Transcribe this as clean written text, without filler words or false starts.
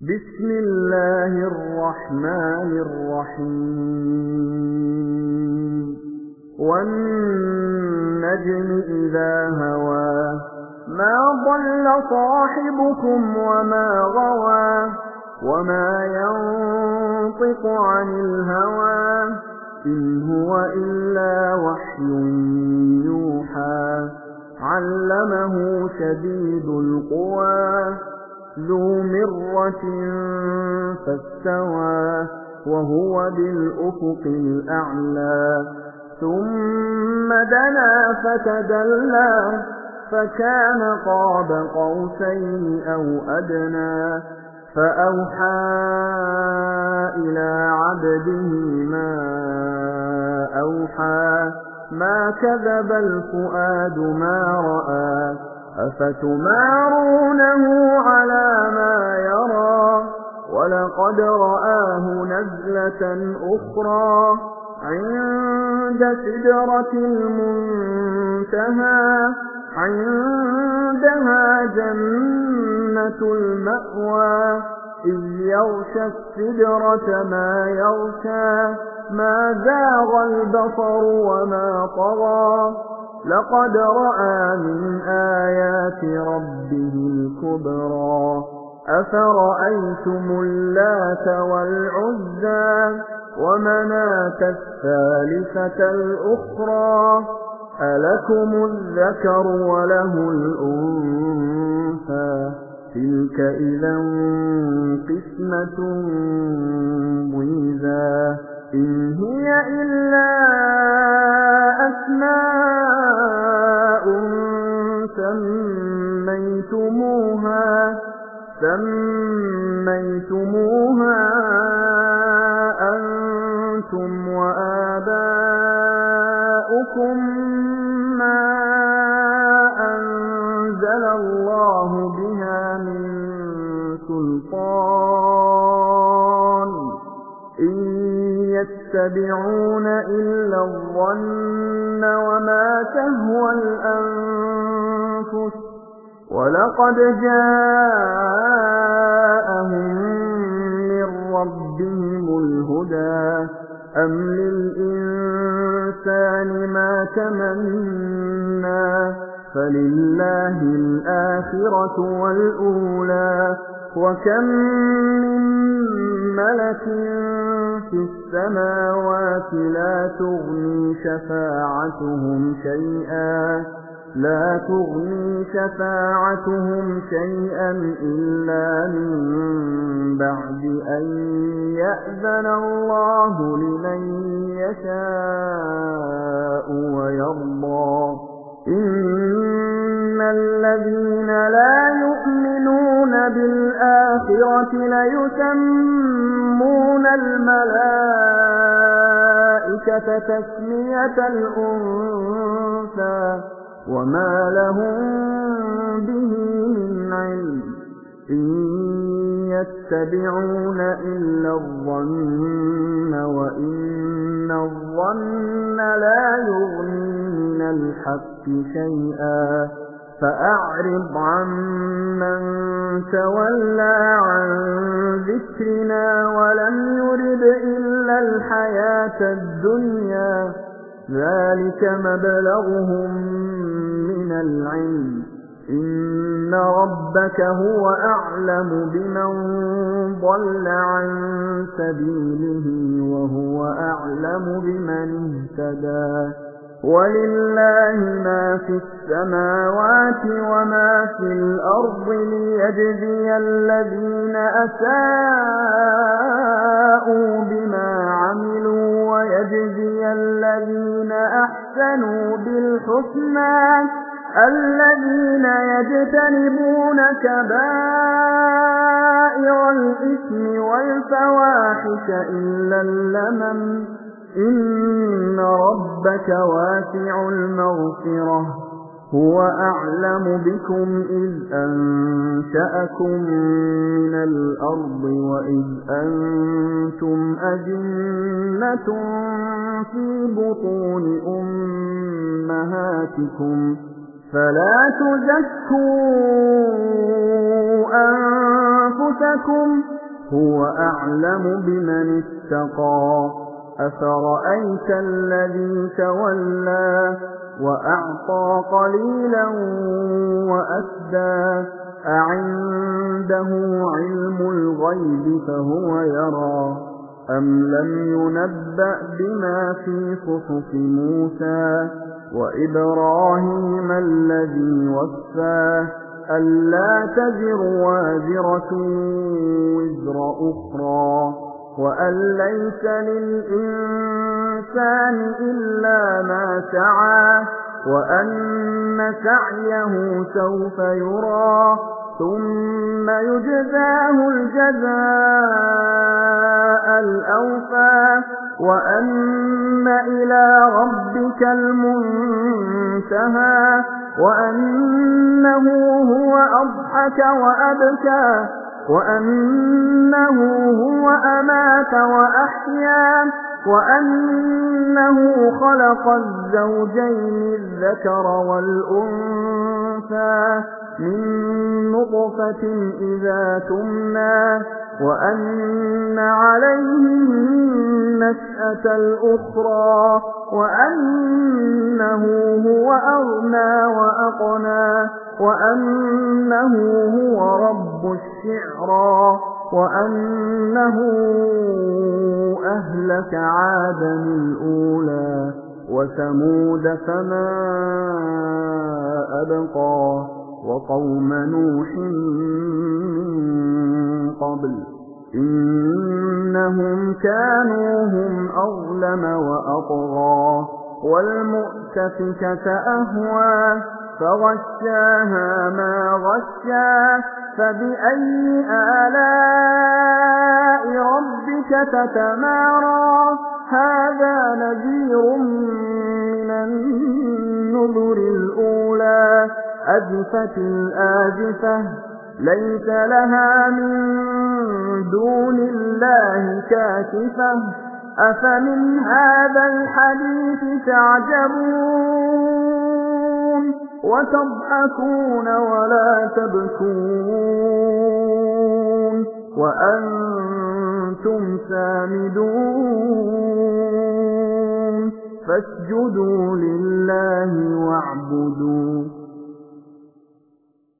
بسم الله الرحمن الرحيم والنجم إذا هوى ما ضل صاحبكم وما غوى وما ينطق عن الهوى إن هو إلا وحي يوحى علمه شديد القوى ذو مرة فاستوى وهو بالأفق الأعلى ثم دنا فتدلى فكان قاب قوسين أو أدنى فأوحى إلى عبده ما أوحى ما كذب الفؤاد ما رأى أفتمارونه على ما يرى ولقد رآه نزلة أخرى عند سدرة المنتهى عندها جنة المأوى إذ يغشى السدرة ما يغشى ما زاغ البصر وما طغى لقد رأى من آيات ربه الكبرى أفرأيتم اللات والعزى ومناة الثالثة الأخرى ألكم الذكر وله الأنثى تلك إذا قسمة ضيزى إن هي إلا أسماء سميتموها أنتم وآباؤكم ما أنزل الله بها من سلطان إن يتبعون إلا الظن وما تهوى الأنفس ولقد جاءهم من ربهم الهدى أم للإنسان ما تمنى فلله الآخرة والأولى وكم من ملك في السماوات لا تغني شفاعتهم شيئا إلا من بعد أن يأذن الله لمن يشاء ويرضى إن الذين لا يؤمنون بالآخرة ليسمون الملائكة تسمية الأنثى وما لهم به من علم إن يتبعون إلا الظن وإن الظن لا يغني من الحق شيئا فأعرض عمن تولى عن ذكرنا ولم يرد إلا الحياة الدنيا ذلك مبلغهم من العلم إن ربك هو أعلم بمن ضل عن سبيله وهو أعلم بمن اهتدى ولله ما في السماوات وما في الأرض ليجزي الذين أساءوا بما عملوا ويجزي الذين أحسنوا بالحسنى الذين يجتنبون كبائر الإثم والفواحش إلا اللمم إن ربك واسع المغفرة هو أعلم بكم إذ أنشأكم من الأرض وإذ أنتم أجنة في بطون أمهاتكم فلا تزكوا أنفسكم أنفسكم هو أعلم بمن اتقى أفرأيت الذي تولى وأعطى قليلا وأكدى أعنده علم الغيب فهو يرى أم لم ينبأ بما في صحف موسى وإبراهيم الذي وفى ألا تزر وازرة وزر أخرى وأن ليس للإنسان إلا ما سعى وأن سعيه سوف يرى ثم يجزاه الجزاء الأوفى وأن إلى ربك المنتهى وأنه هو أضحك وأبكى وأنه هو أمات وأحيا وأنه خلق الزوجين الذكر والأنثى من نطفة إذا تمنى وأن عليه النشأة الأخرى وأنه هو أغنى وأقنى وأنه هو رب الشعرى وأنه أهلك عادا الأولى وثمود فما أبقى وقوم نوح من قبل إنهم كانوا هم أظلم وأطغى والمؤتفكة أهوى فغشاها ما غشا فبأي آلاء ربك تتمارى هذا نذير من النذر الأولى أزفت الآزفة ليس لها من دون الله كاشفة أفمن هذا الحديث تعجبون وتضحكون ولا تبكون وأنتم سامدون فاسجدوا لله واعبدوا